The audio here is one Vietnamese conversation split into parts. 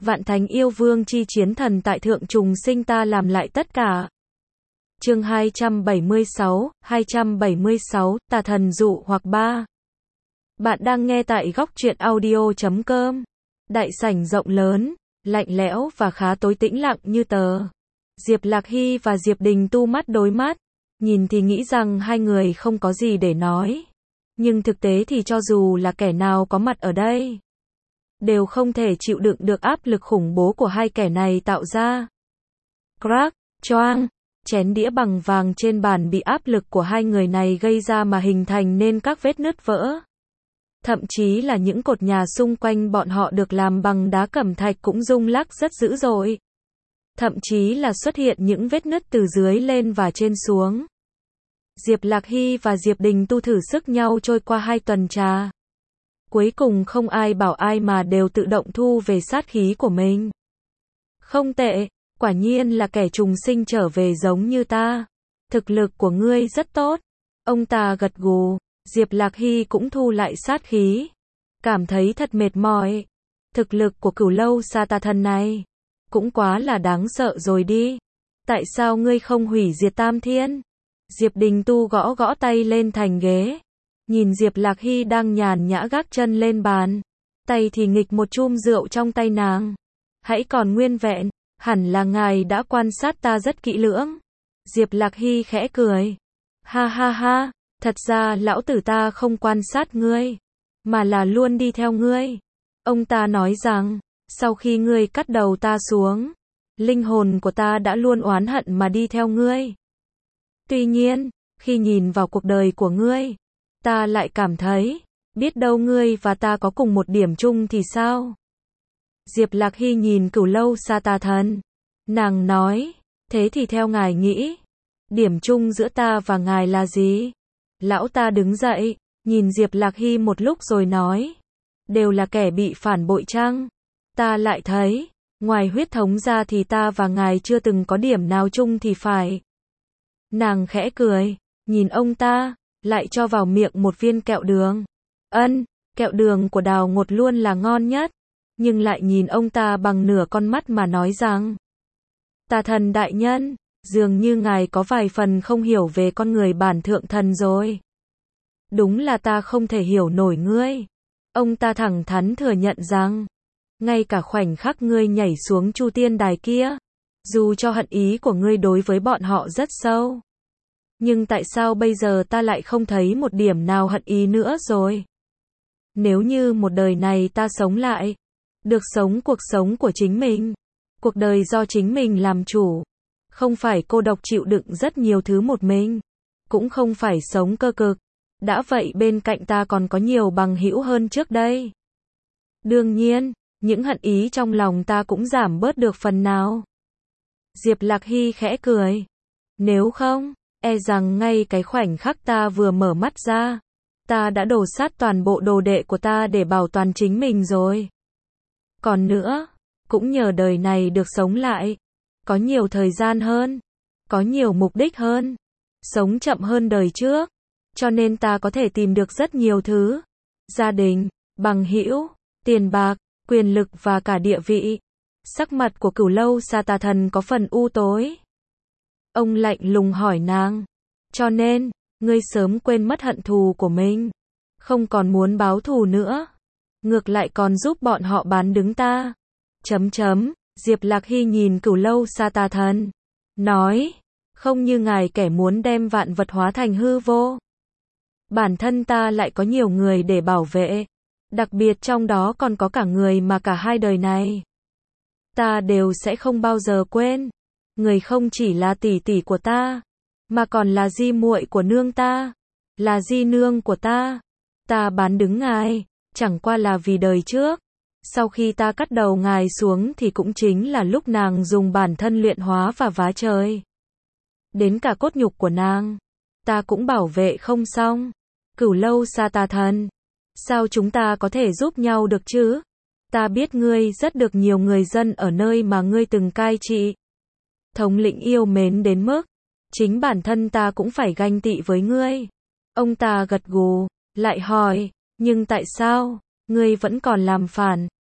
Vạn thánh yêu vương chi chiến thần tại thượng trùng sinh ta làm lại tất cả. Chương 276, tà thần dụ hoặc 3. Bạn đang nghe tại góc truyện audio.com. Đại sảnh rộng lớn, lạnh lẽo và khá tối tĩnh lặng như tờ. Diệp Lạc Hy và Diệp Đình Tu mắt đối mắt, nhìn thì nghĩ rằng hai người không có gì để nói. Nhưng thực tế thì cho dù là kẻ nào có mặt ở đây, đều không thể chịu đựng được áp lực khủng bố của hai kẻ này tạo ra. Crack, choang, chén đĩa bằng vàng trên bàn bị áp lực của hai người này gây ra mà hình thành nên các vết nứt vỡ. Thậm chí là những cột nhà xung quanh bọn họ được làm bằng đá cẩm thạch cũng rung lắc rất dữ dội. Thậm chí là xuất hiện những vết nứt từ dưới lên và trên xuống. Diệp Lạc Hy và Diệp Đình Tu thử sức nhau trôi qua 2 tuần trà. Cuối cùng không ai bảo ai mà đều tự động thu về sát khí của mình. Không tệ, quả nhiên là kẻ trùng sinh trở về giống như ta. Thực lực của ngươi rất tốt. Ông ta gật gù, Diệp Lạc Hy cũng thu lại sát khí. Cảm thấy thật mệt mỏi. Thực lực của Cửu Lâu Sa Tà Thần này cũng quá là đáng sợ rồi đi. Tại sao ngươi không hủy diệt Tam Thiên? Diệp Đình Tu gõ gõ tay lên thành ghế. Nhìn Diệp Lạc Hy đang nhàn nhã gác chân lên bàn. Tay thì nghịch một chum rượu trong tay nàng. Hãy còn nguyên vẹn, hẳn là ngài đã quan sát ta rất kỹ lưỡng. Diệp Lạc Hy khẽ cười. Ha ha ha, thật ra lão tử ta không quan sát ngươi, mà là luôn đi theo ngươi. Ông ta nói rằng, sau khi ngươi cắt đầu ta xuống, linh hồn của ta đã luôn oán hận mà đi theo ngươi. Tuy nhiên, khi nhìn vào cuộc đời của ngươi, ta lại cảm thấy, biết đâu ngươi và ta có cùng một điểm chung thì sao? Diệp Lạc Hy nhìn Cửu Lâu Sa Tà Thần. Nàng nói, thế thì theo ngài nghĩ, điểm chung giữa ta và ngài là gì? Lão ta đứng dậy, nhìn Diệp Lạc Hy một lúc rồi nói, đều là kẻ bị phản bội chăng? Ta lại thấy, ngoài huyết thống ra thì ta và ngài chưa từng có điểm nào chung thì phải. Nàng khẽ cười, nhìn ông ta, lại cho vào miệng một viên kẹo đường. Kẹo đường của Đào Ngột luôn là ngon nhất, nhưng lại nhìn ông ta bằng nửa con mắt mà nói rằng, Tà thần đại nhân, dường như ngài có vài phần không hiểu về con người bản thượng thần rồi. Đúng là ta không thể hiểu nổi ngươi. Ông ta thẳng thắn thừa nhận rằng, ngay cả khoảnh khắc ngươi nhảy xuống Chu Tiên Đài kia, dù cho hận ý của ngươi đối với bọn họ rất sâu, nhưng tại sao bây giờ ta lại không thấy một điểm nào hận ý nữa rồi? Nếu như một đời này ta sống lại, được sống cuộc sống của chính mình, cuộc đời do chính mình làm chủ, không phải cô độc chịu đựng rất nhiều thứ một mình, cũng không phải sống cơ cực, đã vậy bên cạnh ta còn có nhiều bằng hữu hơn trước đây. Đương nhiên, những hận ý trong lòng ta cũng giảm bớt được phần nào. Diệp Lạc Hy khẽ cười. Nếu không, e rằng ngay cái khoảnh khắc ta vừa mở mắt ra, ta đã đổ sát toàn bộ đồ đệ của ta để bảo toàn chính mình rồi. Còn nữa, cũng nhờ đời này được sống lại, có nhiều thời gian hơn, có nhiều mục đích hơn, sống chậm hơn đời trước, cho nên ta có thể tìm được rất nhiều thứ. Gia đình, bằng hữu, tiền bạc, quyền lực và cả địa vị. Sắc mặt của Cửu Lâu Sa Tà Thần có phần u tối. Ông lạnh lùng hỏi nàng, cho nên, ngươi sớm quên mất hận thù của mình, không còn muốn báo thù nữa, ngược lại còn giúp bọn họ bán đứng ta. Diệp Lạc Hy nhìn Cửu Lâu Sa Tà Thần, nói, không như ngài kẻ muốn đem vạn vật hóa thành hư vô. Bản thân ta lại có nhiều người để bảo vệ, đặc biệt trong đó còn có cả người mà cả hai đời này ta đều sẽ không bao giờ quên. Người không chỉ là tỷ tỷ của ta, mà còn là di muội của nương ta, là di nương của ta. Ta bán đứng ngài, chẳng qua là vì đời trước, sau khi ta cắt đầu ngài xuống thì cũng chính là lúc nàng dùng bản thân luyện hóa và vá trời. Đến cả cốt nhục của nàng, ta cũng bảo vệ không xong. Cửu Lâu Sa Tà Thần, sao chúng ta có thể giúp nhau được chứ? Ta biết ngươi rất được nhiều người dân ở nơi mà ngươi từng cai trị, thống lĩnh yêu mến đến mức, chính bản thân ta cũng phải ganh tị với ngươi. Ông ta gật gù, lại hỏi, nhưng tại sao, ngươi vẫn còn làm phản?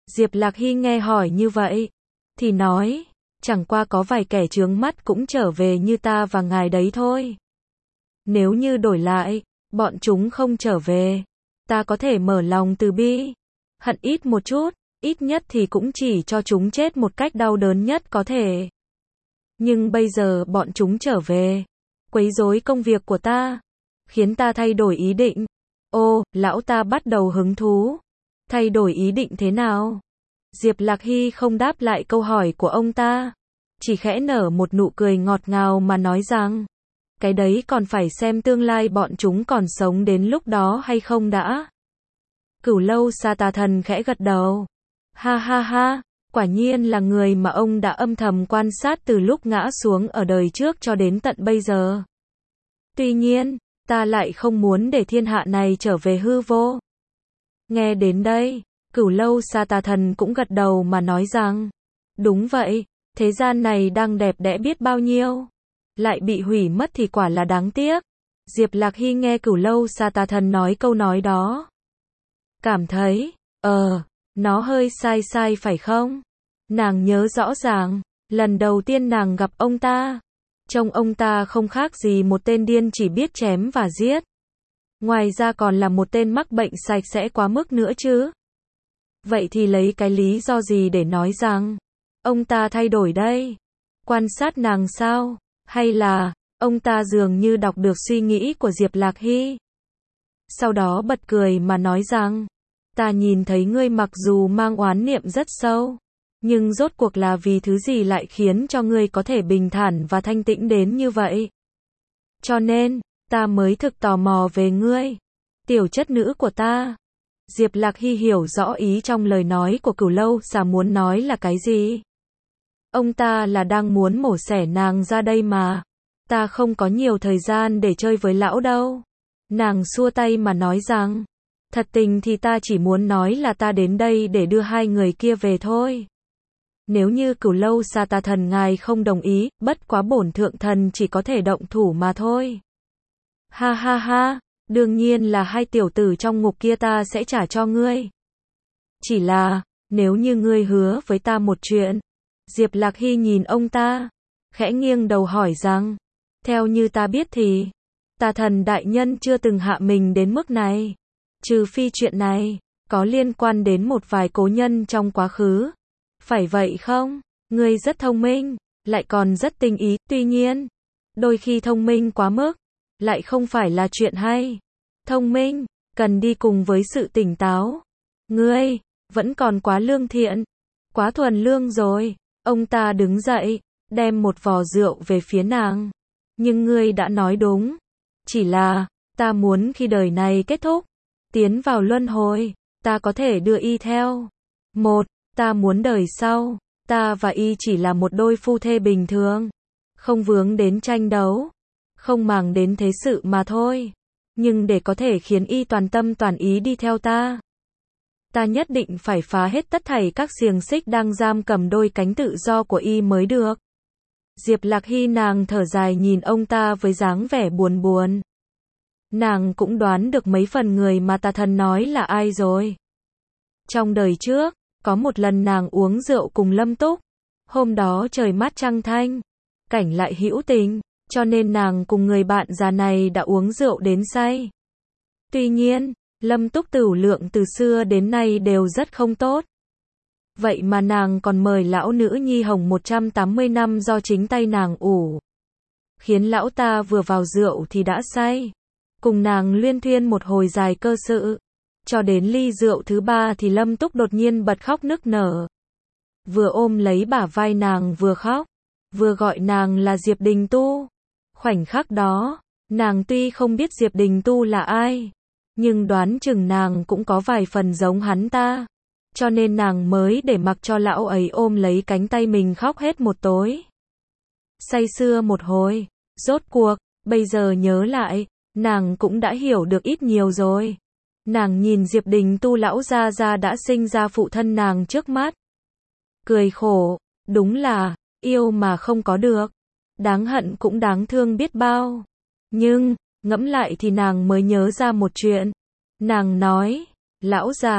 Diệp Lạc Hy nghe hỏi như vậy, thì nói, chẳng qua có vài kẻ chướng mắt cũng trở về như ta và ngài đấy thôi. Nếu như đổi lại, bọn chúng không trở về, ta có thể mở lòng từ bi, hận ít một chút, ít nhất thì cũng chỉ cho chúng chết một cách đau đớn nhất có thể. Nhưng bây giờ bọn chúng trở về, quấy rối công việc của ta, khiến ta thay đổi ý định. Ô, lão ta bắt đầu hứng thú. Thay đổi ý định thế nào? Diệp Lạc Hy không đáp lại câu hỏi của ông ta, chỉ khẽ nở một nụ cười ngọt ngào mà nói rằng, cái đấy còn phải xem tương lai bọn chúng còn sống đến lúc đó hay không đã. Cửu Lâu Sa Tà Thần khẽ gật đầu. Ha ha ha, quả nhiên là người mà ông đã âm thầm quan sát từ lúc ngã xuống ở đời trước cho đến tận bây giờ. Tuy nhiên, ta lại không muốn để thiên hạ này trở về hư vô. Nghe đến đây, Cửu Lâu Sa Tà Thần cũng gật đầu mà nói rằng, đúng vậy, thế gian này đang đẹp đẽ biết bao nhiêu, lại bị hủy mất thì quả là đáng tiếc. Diệp Lạc Hy nghe Cửu Lâu Sa Tà Thần nói câu nói đó, cảm thấy, nó hơi sai sai phải không? Nàng nhớ rõ ràng, lần đầu tiên nàng gặp ông ta, trông ông ta không khác gì một tên điên chỉ biết chém và giết. Ngoài ra còn là một tên mắc bệnh sạch sẽ quá mức nữa chứ. Vậy thì lấy cái lý do gì để nói rằng ông ta thay đổi đây? Quan sát nàng sao? Hay là ông ta dường như đọc được suy nghĩ của Diệp Lạc Hy? Sau đó bật cười mà nói rằng, ta nhìn thấy ngươi mặc dù mang oán niệm rất sâu, nhưng rốt cuộc là vì thứ gì lại khiến cho ngươi có thể bình thản và thanh tĩnh đến như vậy? Cho nên, ta mới thực tò mò về ngươi, tiểu chất nữ của ta. Diệp Lạc Hy hiểu rõ ý trong lời nói của Cửu Lâu Sa muốn nói là cái gì. Ông ta là đang muốn mổ xẻ nàng ra đây mà. Ta không có nhiều thời gian để chơi với lão đâu. Nàng xua tay mà nói rằng, thật tình thì ta chỉ muốn nói là ta đến đây để đưa hai người kia về thôi. Nếu như Cửu Lâu Sa Tà Thần ngài không đồng ý, bất quá bổn thượng thần chỉ có thể động thủ mà thôi. Ha ha ha, đương nhiên là hai tiểu tử trong ngục kia ta sẽ trả cho ngươi. Chỉ là, nếu như ngươi hứa với ta một chuyện. Diệp Lạc Hy nhìn ông ta, khẽ nghiêng đầu hỏi rằng, theo như ta biết thì, Tà Thần đại nhân chưa từng hạ mình đến mức này. Trừ phi chuyện này, có liên quan đến một vài cố nhân trong quá khứ. Phải vậy không? Ngươi rất thông minh, lại còn rất tinh ý, tuy nhiên, đôi khi thông minh quá mức, lại không phải là chuyện hay. Thông minh, cần đi cùng với sự tỉnh táo. Ngươi, vẫn còn quá lương thiện, quá thuần lương rồi. Ông ta đứng dậy, đem một vò rượu về phía nàng. Nhưng ngươi đã nói đúng. Chỉ là, ta muốn khi đời này kết thúc, tiến vào luân hồi, ta có thể đưa y theo. Ta muốn đời sau, ta và y chỉ là một đôi phu thê bình thường. Không vướng đến tranh đấu, không màng đến thế sự mà thôi. Nhưng để có thể khiến y toàn tâm toàn ý đi theo ta, ta nhất định phải phá hết tất thảy các xiềng xích đang giam cầm đôi cánh tự do của y mới được. Diệp Lạc Hy nàng thở dài nhìn ông ta với dáng vẻ buồn buồn. Nàng cũng đoán được mấy phần người mà Tà Thần nói là ai rồi. Trong đời trước, có một lần nàng uống rượu cùng Lâm Túc. Hôm đó trời mát trăng thanh, cảnh lại hữu tình, cho nên nàng cùng người bạn già này đã uống rượu đến say. Tuy nhiên, Lâm Túc tửu lượng từ xưa đến nay đều rất không tốt. Vậy mà nàng còn mời lão nữ nhi hồng 180 năm do chính tay nàng ủ. Khiến lão ta vừa vào rượu thì đã say. Cùng nàng luyên thuyên một hồi dài cơ sự. Cho đến ly rượu thứ 3 thì Lâm Túc đột nhiên bật khóc nức nở. Vừa ôm lấy bả vai nàng vừa khóc, vừa gọi nàng là Diệp Đình Tu. Khoảnh khắc đó, nàng tuy không biết Diệp Đình Tu là ai, nhưng đoán chừng nàng cũng có vài phần giống hắn ta. Cho nên nàng mới để mặc cho lão ấy ôm lấy cánh tay mình khóc hết một tối. Say sưa một hồi, rốt cuộc, bây giờ nhớ lại, nàng cũng đã hiểu được ít nhiều rồi. Nàng nhìn Diệp Đình Tu lão gia gia đã sinh ra phụ thân nàng trước mắt. Cười khổ, đúng là, yêu mà không có được. Đáng hận cũng đáng thương biết bao. Nhưng, ngẫm lại thì nàng mới nhớ ra một chuyện. Nàng nói, lão già,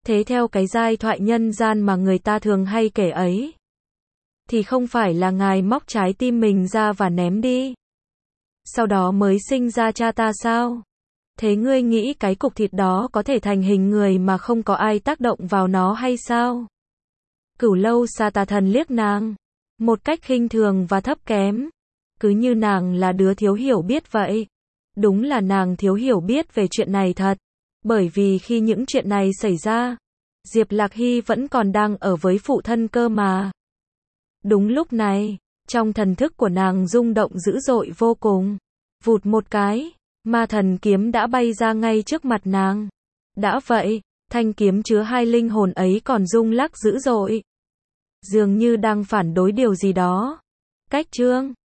Thế theo cái giai thoại nhân gian mà người ta thường hay kể ấy, thì không phải là ngài móc trái tim mình ra và ném đi, sau đó mới sinh ra cha ta sao? Thế ngươi nghĩ cái cục thịt đó có thể thành hình người mà không có ai tác động vào nó hay sao? Cửu Lâu Sa Tà Thần liếc nàng một cách khinh thường và thấp kém, cứ như nàng là đứa thiếu hiểu biết vậy. Đúng là nàng thiếu hiểu biết về chuyện này thật, bởi vì khi những chuyện này xảy ra, Diệp Lạc Hy vẫn còn đang ở với phụ thân cơ mà. Đúng lúc này, trong thần thức của nàng rung động dữ dội vô cùng. Vụt một cái, ma thần kiếm đã bay ra ngay trước mặt nàng. Đã vậy, thanh kiếm chứa hai linh hồn ấy còn rung lắc dữ dội, dường như đang phản đối điều gì đó. Cách chương